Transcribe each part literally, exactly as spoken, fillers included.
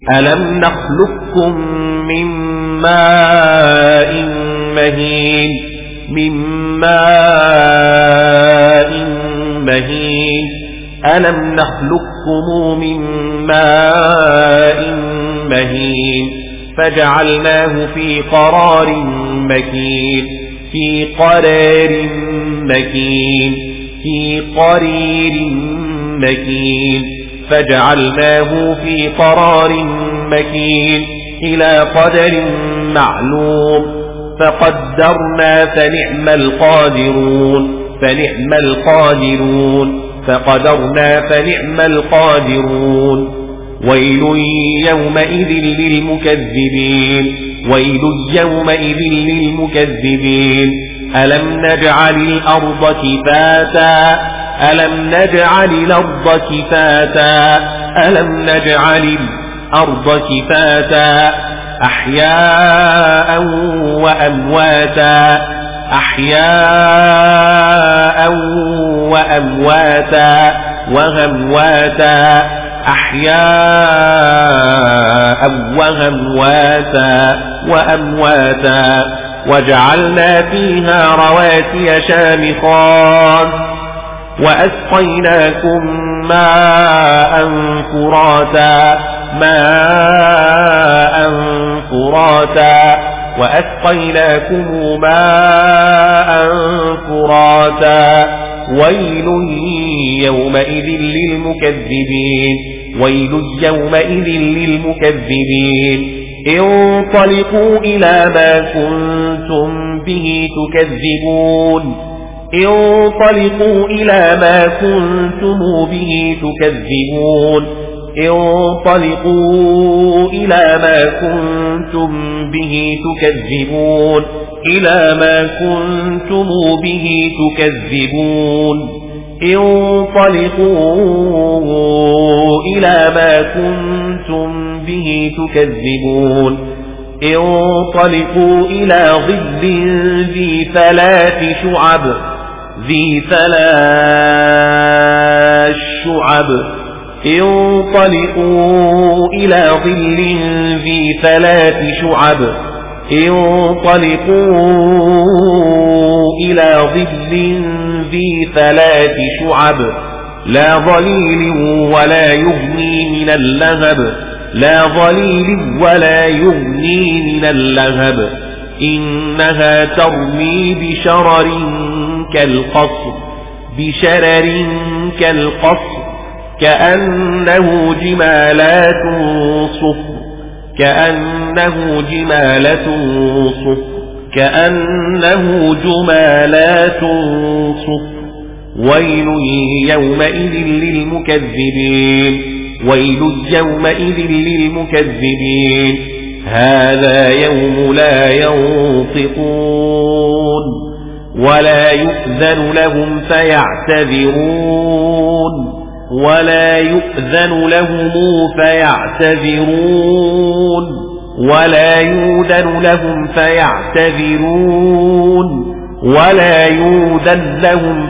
ألم نخلقكم من ماء مهين من ماء مهين ألم نخلقكم من ماء مهين فجعلناه في قرار مكين في قرار مكين في قرير مكين فجعلناه في قرار مكين إلى قدر معلوم فقدرنا فنعم القادرون فنعم القادرون فقدرنا فنعم القادرون ويل يومئذ للمكذبين ويل يومئذ للمكذبين ألم نجعل الأرض كفاتا ألم نجعل الأرض كفاتا ألم نجعل الأرض كفاتا أحياء وأمواتا أحياء وأمواتا وغمواتا أحياء وغمواتا وأمواتا وجعلنا فيها رواسي شامخات وأسقيناكم ماء فراتا ماء فراتا وأسقيناكم ماء فراتا ويل يومئذ للمكذبين ويل يومئذ للمكذبين انطلقوا إلى ما كنتم به تكذبون انطلقوا إلى ما كنتم به تكذبون انطلقوا إلى ما كنتم به تكذبون إلى ما كنتم به تكذبون انطلقوا إلى ما كنتم به تكذبون انطلقوا إلى ظل ذي ثلاث شعب ذي ثلاث شعب انطلقوا إلى ظل ذي ثلاث شعب انطلقوا إلى ظل ذي ثلاث شعب لا ظليل ولا يغني من اللهب لا ظليل ولا يغني من اللهب إنها ترمي بشرر كالقصر بشرر كالقصر كأنه جمالات صفر كأنه جمالة صفر كأنه جمالات صفر ويل يومئذ للمكذبين ويل يومئذ للمكذبين هذا يوم لا ينطقون ولا يؤذن لهم فيعتذرون ولا يؤذن لهم فيعتذرون ولا يؤذن لهم فيعتذرون ولا يؤذن لهم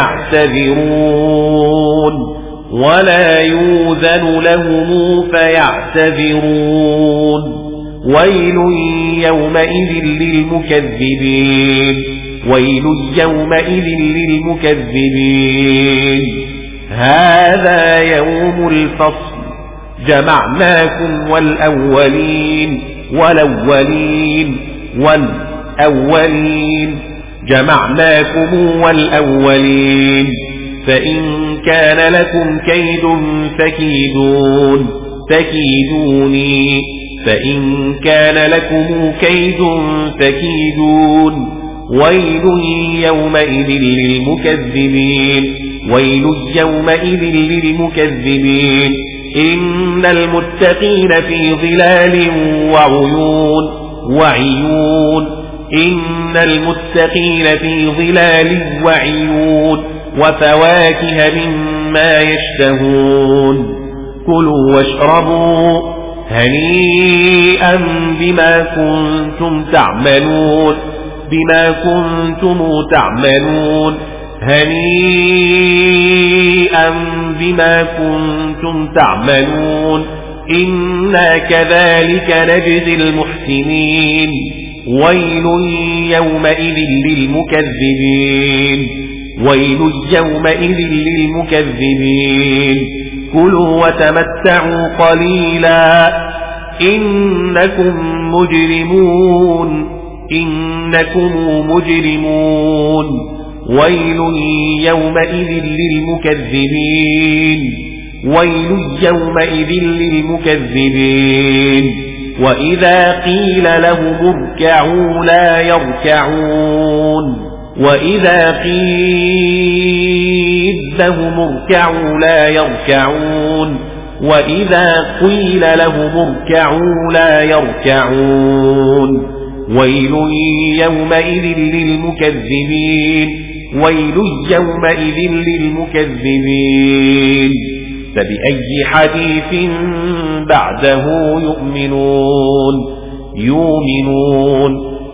فيعتذرون ولا يؤذن لهم فيعتذرون ويل يومئذ للمكذبين ويل يومئذ للمكذبين هذا يوم الفصل جمعناكم والأولين والأولين والأولين جمعناكم والأولين فإن كان لكم كيد فكيدون فكيدوني فإن كان لكم كيد فكيدون ويل يومئذ للمكذبين ويل يومئذ للمكذبين إن المتقين في ظلال وعيون وعيون إن المتقين في ظلال وعيون وفواكه مما يشتهون كلوا واشربوا هنيئا بما كنتم تعملون بما كنتم تعملون هنيئا بما كنتم تعملون إنا كذلك نجزي المحسنين ويل يومئذ للمكذبين ويل يومئذ للمكذبين كلوا وتمتعوا قليلا إنكم مجرمون إنكم مجرمون ويل يومئذ للمكذبين ويل يومئذ للمكذبين وإذا قيل لهم اركعوا لا يركعون وإذا قيل لهم اركعوا لا يركعون وإذا قيل لهم اركعوا لا يركعون ويل يومئذ للمكذبين ويل يومئذ للمكذبين فبأي حديث بعده يؤمنون يؤمنون